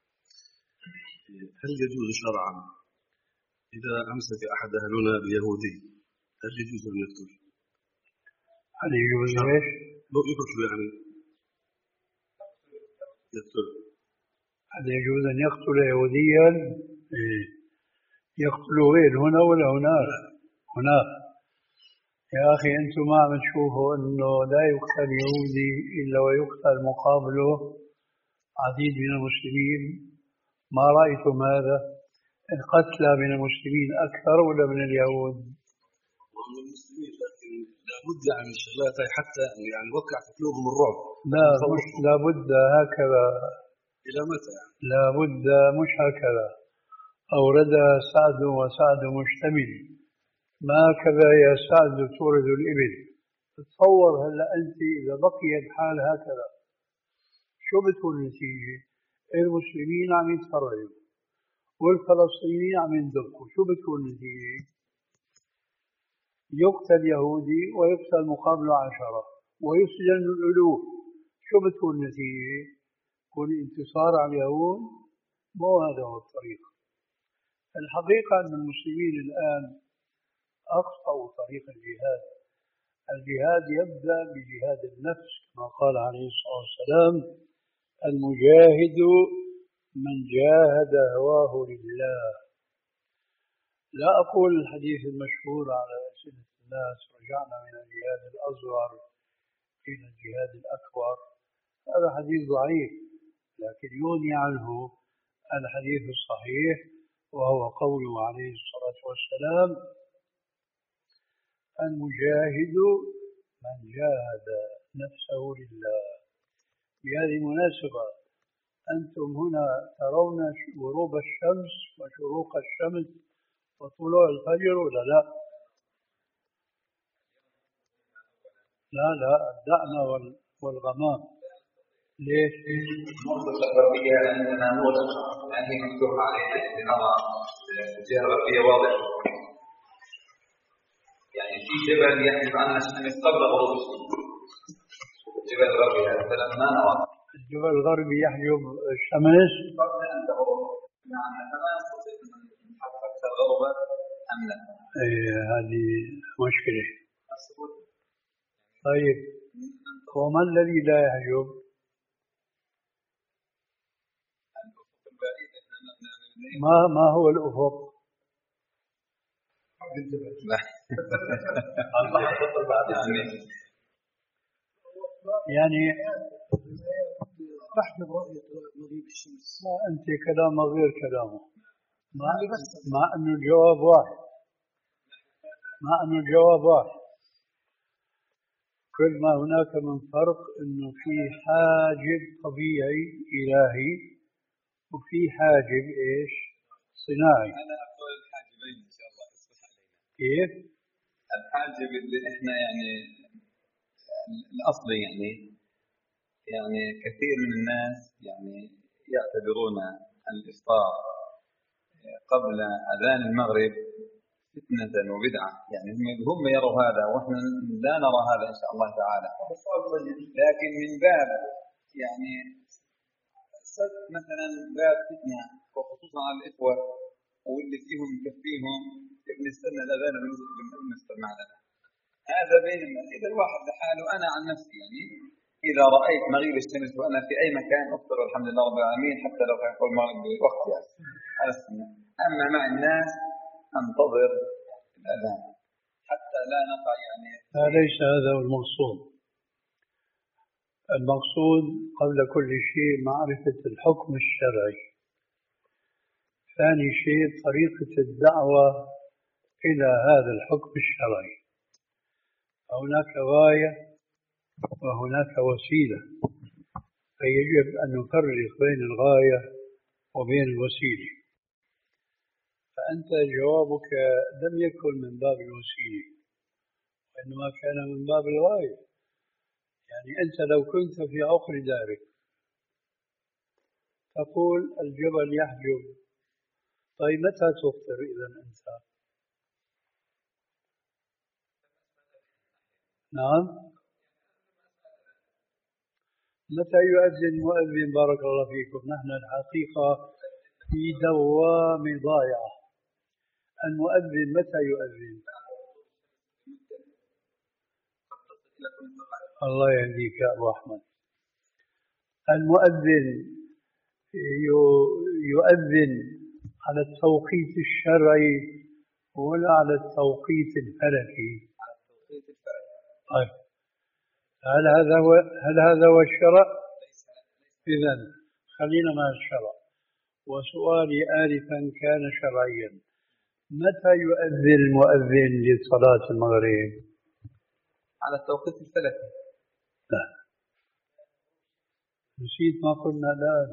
هل يجوز شرعا إذا أمسك أحد أهلنا بيهودي هل يجوز أن يقتل؟ هل يجوز ايش؟ لو يقتل يعني يقتل. هل يجوز أن يقتل يهوديا؟ إيه. يقتل وين، هنا ولا هناك؟ هناك. يا أخي أنتم ما عم تشوفوا أنه لا يقتل يهودي إلا ويقتل مقابله عديد من المسلمين؟ ما رأيتم هذا؟ القتلى من المسلمين أكثر ولا من اليهود؟ هم المسلمين، لكن لابد يعني من الشغلات هاي حتى يعني وقع في قلوبهم الرعب. لا مش لابد هكذا. إلى متى؟ لابد مش هكذا. أوردها سعد وسعد مشتمل. ما هكذا يا سعد تورد الإبل. تصور هلا أنت إذا بقي الحال هكذا شو بتكون النتيجة؟ المسلمين عم يتفرجوا والفلسطينيين عم يندقوا، شو بتكون النتيجة؟ يقتل يهودي ويقتل مقابله عشرة ويسجن الألوف، شو بتكون النتيجة؟ يكون انتصار على اليهود؟ مو هذا هو الطريق. الحقيقة أن المسلمين الآن أخطأوا طريق الجهاد. الجهاد يبدأ بجهاد النفس كما قال عليه الصلاة والسلام: المجاهد من جاهد هواه لله. لا أقول الحديث المشهور على ألسنة الناس: رجعنا من الجهاد الأصغر إلى الجهاد الأكبر. هذا حديث ضعيف، لكن يغني عنه الحديث الصحيح، وهو قوله عليه الصلاة والسلام: المجاهد من جاهد نفسه لله. بهذه المناسبة أنتم هنا ترون غروب الشمس وشروق الشمس وطلوع الفجر ولا لا؟ لا لا الدعم والغمام. ليش؟ المنطقة الغربية عندنا مغلقة، يعني مفتوحة علينا، نرى الجهة الغربية واضحة. يعني في جبل يحجب عنا الشمس قبل غروب الشمس. الجبل الغربي هذا فلما نرى الجبل الغربي يحجب الشمس قبل أن تغرب. نعم فما نستطيع أن نحقق الغربة أم لا؟ إيه هذه مشكلة. طيب وما الذي لا يحجب؟ ما ما هو الأفق؟ يعني تحجب رؤية مغيب الشمس. أنت كلامه غير كلامه، مع, مع أنه الجواب واحد، مع أنه الجواب واحد. كل ما هناك من فرق أنه في حاجب طبيعي إلهي وفي حاجب إيش؟ صناعي. أنا أقول الحاجبين إن شاء الله يصبح علينا. كيف؟ الحاجب اللي إحنا يعني الأصلي يعني يعني كثير من الناس يعني يعتبرون الإفطار قبل أذان المغرب فتنة وبدعة، يعني هم هم يروا هذا وإحنا لا نرى هذا إن شاء الله تعالى. لكن من باب يعني مثلا باب فتنة وخصوصا على الإخوة واللي فيهم يكفيهم بنستنى الأذان ونفطر معنا. هذا بينما إذا الواحد لحاله. أنا عن نفسي يعني إذا رأيت مغيب الشمس وأنا في أي مكان أفطر والحمد لله رب العالمين، حتى لو كان يقول مغرب بوقت يعني. أما مع الناس أنتظر الأذان حتى لا نقع يعني. ليس هذا هو المقصود. المقصود قبل كل شيء معرفة الحكم الشرعي. ثاني شيء طريقة الدعوة إلى هذا الحكم الشرعي. هناك غاية وهناك وسيلة، فيجب أن نفرق بين الغاية وبين الوسيلة. فأنت جوابك لم يكن من باب الوسيلة وإنما كان من باب الغاية. يعني أنت لو كنت في عقر دارك تقول الجبل يحجب، طيب متى تفطر إذا أنت؟ نعم متى يؤذن مؤذن؟ بارك الله فيكم. نحن الحقيقة في دوام ضائعة. المؤذن متى يؤذن؟ الله يهديك يا أبو أحمد. المؤذن يؤذن على التوقيت الشرعي ولا على التوقيت الفلكي؟ طيب هل هذا هو هل هذا هو الشرع؟ إذن خلينا مع الشرع. وسؤالي آلفا كان شرعيا: متى يؤذن المؤذن لصلاة المغرب؟ على التوقيت الفلكي. لا، نسيت ما قلنا الآن.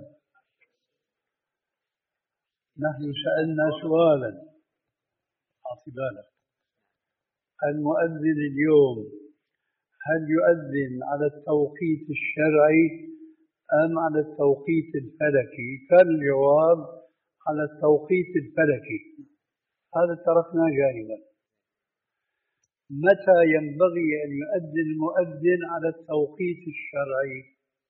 نحن سألنا سؤالا، أعطي بالك. المؤذن اليوم هل يؤذن على التوقيت الشرعي أم على التوقيت الفلكي؟ فالجواب على التوقيت الفلكي، هذا تركناه جانبا. متى ينبغي أن يؤذن المؤذن على التوقيت الشرعي؟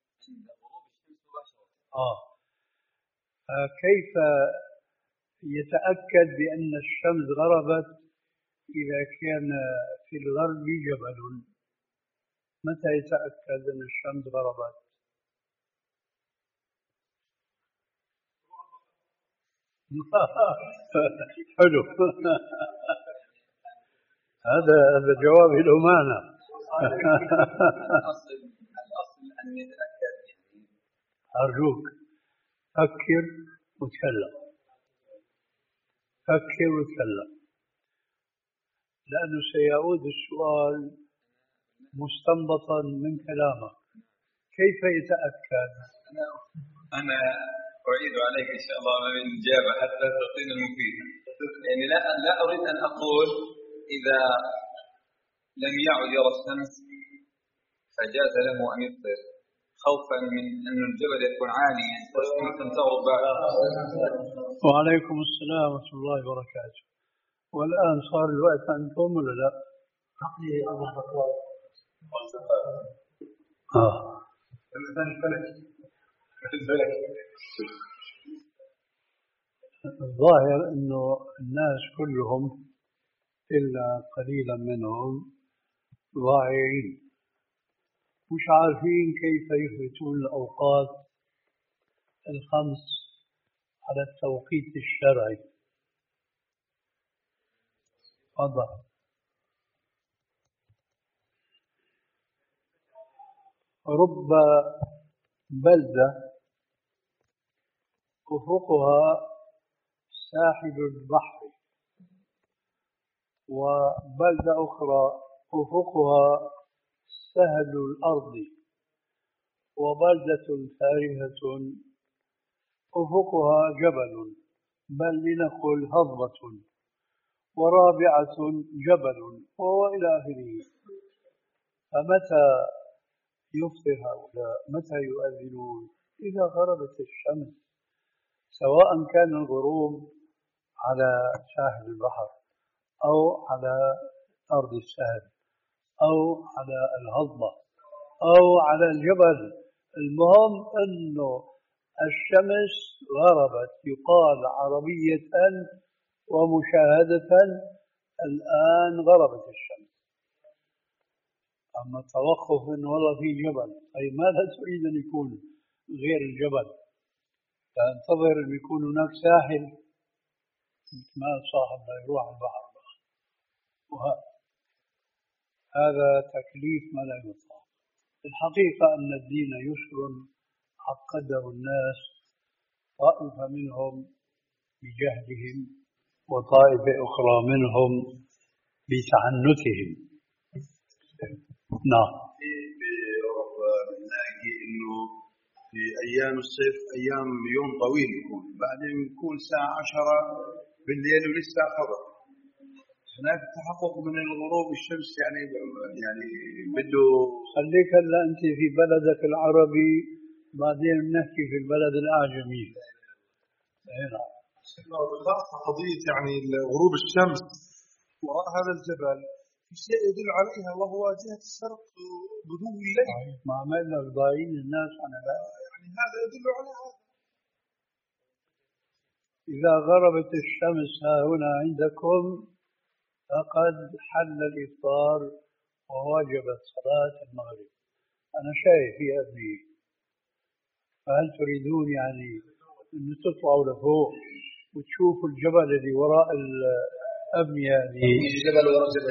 آه. كيف يتأكد بأن الشمس غربت إذا كان في الغرب جبل؟ متى يتأكد أن الشمس غربت؟ حلو. هذا هذا جواب له معنى. الأصل الأصل أن يتأكد. أرجوك فكر وتكلم، فكر وتكلم، لأنه سيعود السؤال مستنبطا من كلامك. كيف يتأكد؟ أنا أنا أعيد عليك إن شاء الله من الإجابة حتى تعطينا المفيد. يعني لا لا أريد أن أقول إذا لم يعد يرى الشمس فجاز له أن يفطر، خوفا من أن الجبل يكون عاليا والشمس تغرب بعد. وعليكم السلام ورحمة الله وبركاته. والآن صار الوقت عندكم ولا لا؟ آه. الظاهر أنه الناس كلهم إلا قليلا منهم ضائعين، مش عارفين كيف يثبتون الأوقات الخمس على التوقيت الشرعي. تفضل. رب بلدة أفقها ساحل البحر، وبلدة أخرى أفقها سهل الأرض، وبلدة ثالثة أفقها جبل، بل لنقل هضبة، ورابعة جبل، وإلى آخره. فمتى يفطر هؤلاء؟ متى يؤذنون؟ إذا غربت الشمس، سواء كان الغروب على ساحل البحر أو على أرض السهل أو على الهضبة أو على الجبل، المهم أنه الشمس غربت، يقال عربية ومشاهدة الآن غربت الشمس. أما التوقف إنه والله في جبل، أي ماذا تريد أن يكون غير الجبل؟ تنتظر أن يكون هناك ساحل، ما صاحب لا يروح البحر. وهذا تكليف ما لا يطاق. الحقيقة أن الدين يسر عقده الناس، طائفة منهم بجهلهم وطائفة أخرى منهم بتعنتهم. نعم. في أوروبا نلاقي إنه في أيام الصيف أيام يوم طويل يكون، بعدين يكون الساعة عشرة بالليل ولسه خضر. هناك تحقق من الغروب الشمس، يعني يعني بده. خليك هلا أنت في بلدك العربي، بعدين بنحكي في البلد الأعجمي. هنا خاصة قضية يعني غروب الشمس وراء هذا الجبل في شيء يدل عليها، وهو جهة الشرق بدو الليل. ما عملنا ضايعين الناس عن هذا، يعني هذا يدل على هذا. إذا غربت الشمس ها هنا عندكم فقد حل الإفطار ووجبت صلاة المغرب. أنا شايف في أبني، فهل تريدون يعني أن تطلعوا لفوق وتشوفوا الجبل اللي وراء الأبنية هذه؟ جبل وراء جبل.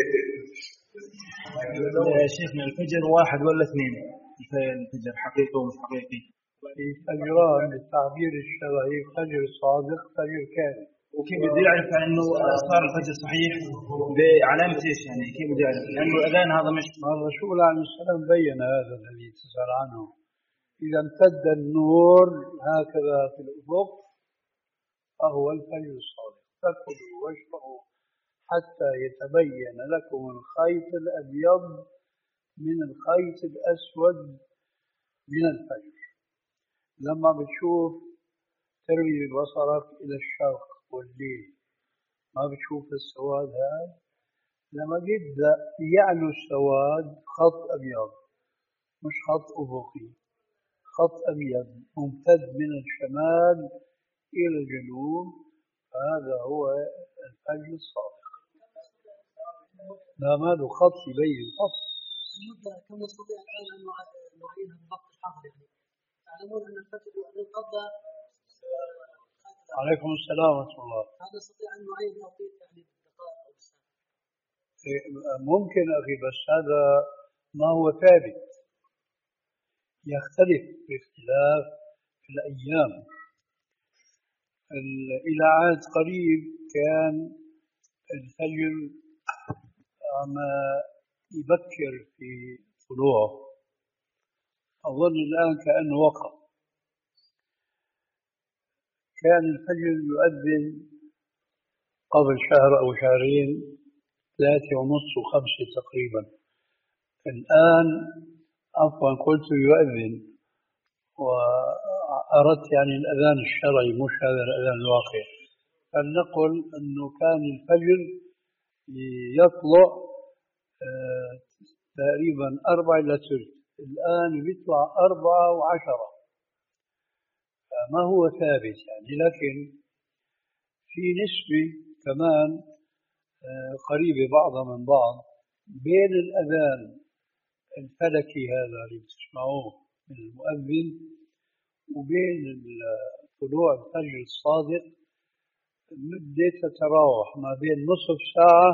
يا شيخنا الفجر واحد ولا اثنين؟ الفجر حقيقي ومش حقيقي؟ في فجران بالتعبير الشرعي، فجر صادق فجر كاذب. وكيف بده يعرف انه صار الفجر صحيح بعلامه ايش يعني كيف بده يعرف؟ لانه الاذان هذا مش الرسول عليه السلام بين هذا الذي تسأل عنه. إذا امتد النور هكذا في الأفق فهو الفجر الصادق. فكلوا واشربوا حتى يتبين لكم الخيط الأبيض من الخيط الأسود من الفجر. لما بتشوف ترمي بصرك إلى الشرق والليل ما بتشوف السواد هذا؟ لما يبدأ يعلو السواد خط أبيض مش خط أفقي، خط أبيض ممتد من الشمال إلى الجنوب، هذا هو الفجر الصادق. لا ما له خط يبين خط. كم نستطيع الآن أن نعينها بالوقت الحاضر يعني؟ تعلمون أن الفجر ينقضى. عليكم السلام ورحمة الله. هذا نستطيع أن نعين توقيت يعني بالدقائق أو بالساعات؟ ممكن أخي، بس هذا ما هو ثابت، يختلف باختلاف الأيام. إلى عهد قريب كان الفجر عم يبكر في طلوعه، أظن الآن كأنه وقع. كان الفجر يؤذن قبل شهر أو شهرين ثلاثة ونص وخمسة تقريبا. الآن عفوا قلت يؤذن وأردت يعني الأذان الشرعي مش هذا الأذان الواقع. فلنقل أنه كان الفجر يطلع تقريبا أربعة إلى ثلث، الآن بيطلع أربعة وعشرة. ما هو ثابت يعني، لكن في نسبة كمان قريبة بعضها من بعض بين الأذان الفلكي هذا اللي بتسمعوه من المؤذن وبين طلوع الفجر الصادق مدة تتراوح ما بين نصف ساعة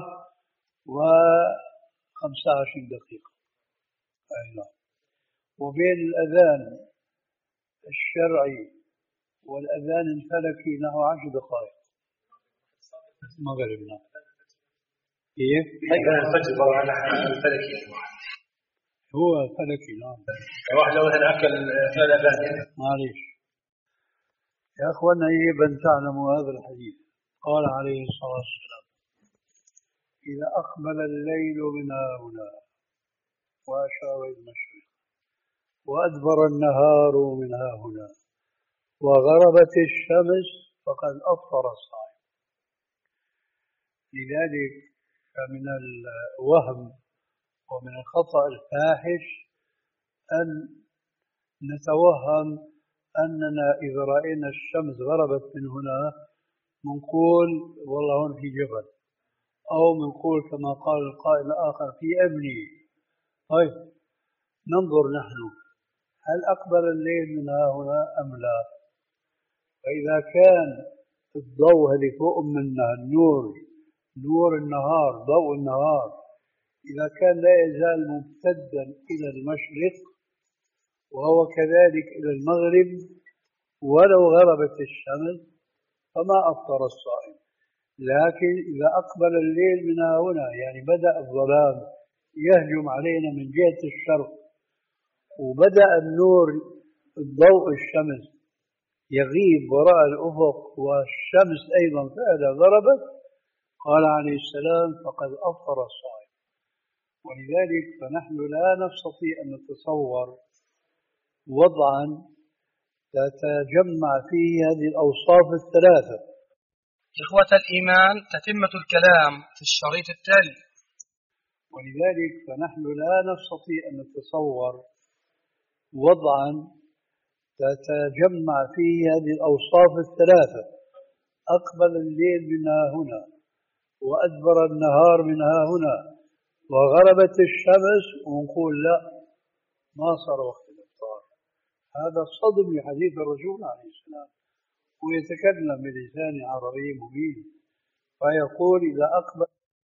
وخمسة عشر دقيقة. أيضا وبين الأذان الشرعي والأذان الفلكي نحو عشر دقائق مغربنا. كيف؟ أذان الفجر على الفلكي هو فلكي. نعم. واحد لو مثلا أكل ثلاث أذان معليش يا أخوانا، يجب أن تعلموا هذا الحديث. قال عليه الصلاة والسلام: إذا أقبل الليل من هنا وأشار إلى المشرق وأدبر النهار من هنا وغربت الشمس فقد أفطر الصائم. لذلك فمن الوهم ومن الخطأ الفاحش أن نتوهم أننا إذا رأينا الشمس غربت من هنا منقول والله هون في جبل، أو منقول كما قال القائل الآخر في أبني. طيب ننظر نحن هل أقبل الليل من هنا أم لا؟ فإذا كان الضوء اللي فوق منا النور نور النهار ضوء النهار إذا كان لا يزال ممتدا إلى المشرق وهو كذلك إلى المغرب ولو غربت الشمس فما أفطر الصائم. لكن إذا أقبل الليل من هنا يعني بدأ الظلام يهجم علينا من جهة الشرق وبدأ النور الضوء الشمس يغيب وراء الأفق والشمس أيضا فعلا غربت، قال عليه السلام فقد أفطر الصائم. ولذلك فنحن لا نستطيع أن نتصور وضعا تتجمع فيه هذه الأوصاف الثلاثة. إخوة الإيمان، تتمة الكلام في الشريط التالي. ولذلك فنحن لا نستطيع أن نتصور وضعا تتجمع فيه هذه الأوصاف الثلاثة: أقبل الليل منها هنا وأدبر النهار منها هنا وغربت الشمس، ونقول لا ما صار وقت الإفطار. هذا صدم لحديث الرسول عليه السلام، ويتكلم بلسان عربي مبين فيقول إذا أقبل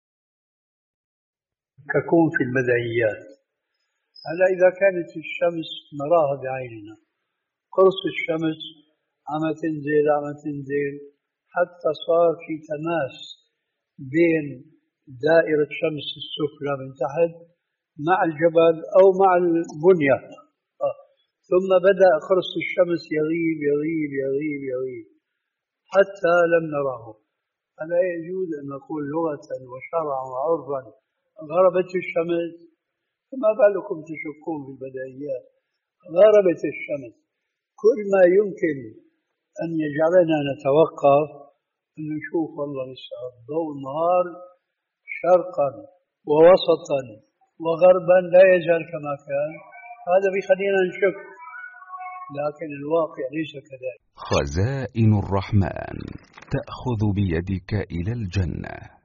ككون في البدعيات. هلا إذا كانت الشمس نراها بعيننا، قرص الشمس عم تنزل عم تنزل حتى صار في تماس بين دائرة شمس السفلى من تحت مع الجبل أو مع البنية، ثم بدأ قرص الشمس يغيب يغيب يغيب يغيب حتى لم نراه. فلا يجوز أن نقول لغة وشرعا وعرفا غربت الشمس، فما بالكم تشكون في البدائيات. غربت الشمس. كل ما يمكن أن يجعلنا نتوقف أن نشوف والله لسه ضوء النهار شرقا ووسطا وغربا لا يزال كما كان، هذا بيخلينا نشك، لكن الواقع ليس كذلك. خزائن الرحمن تأخذ بيدك إلى الجنة.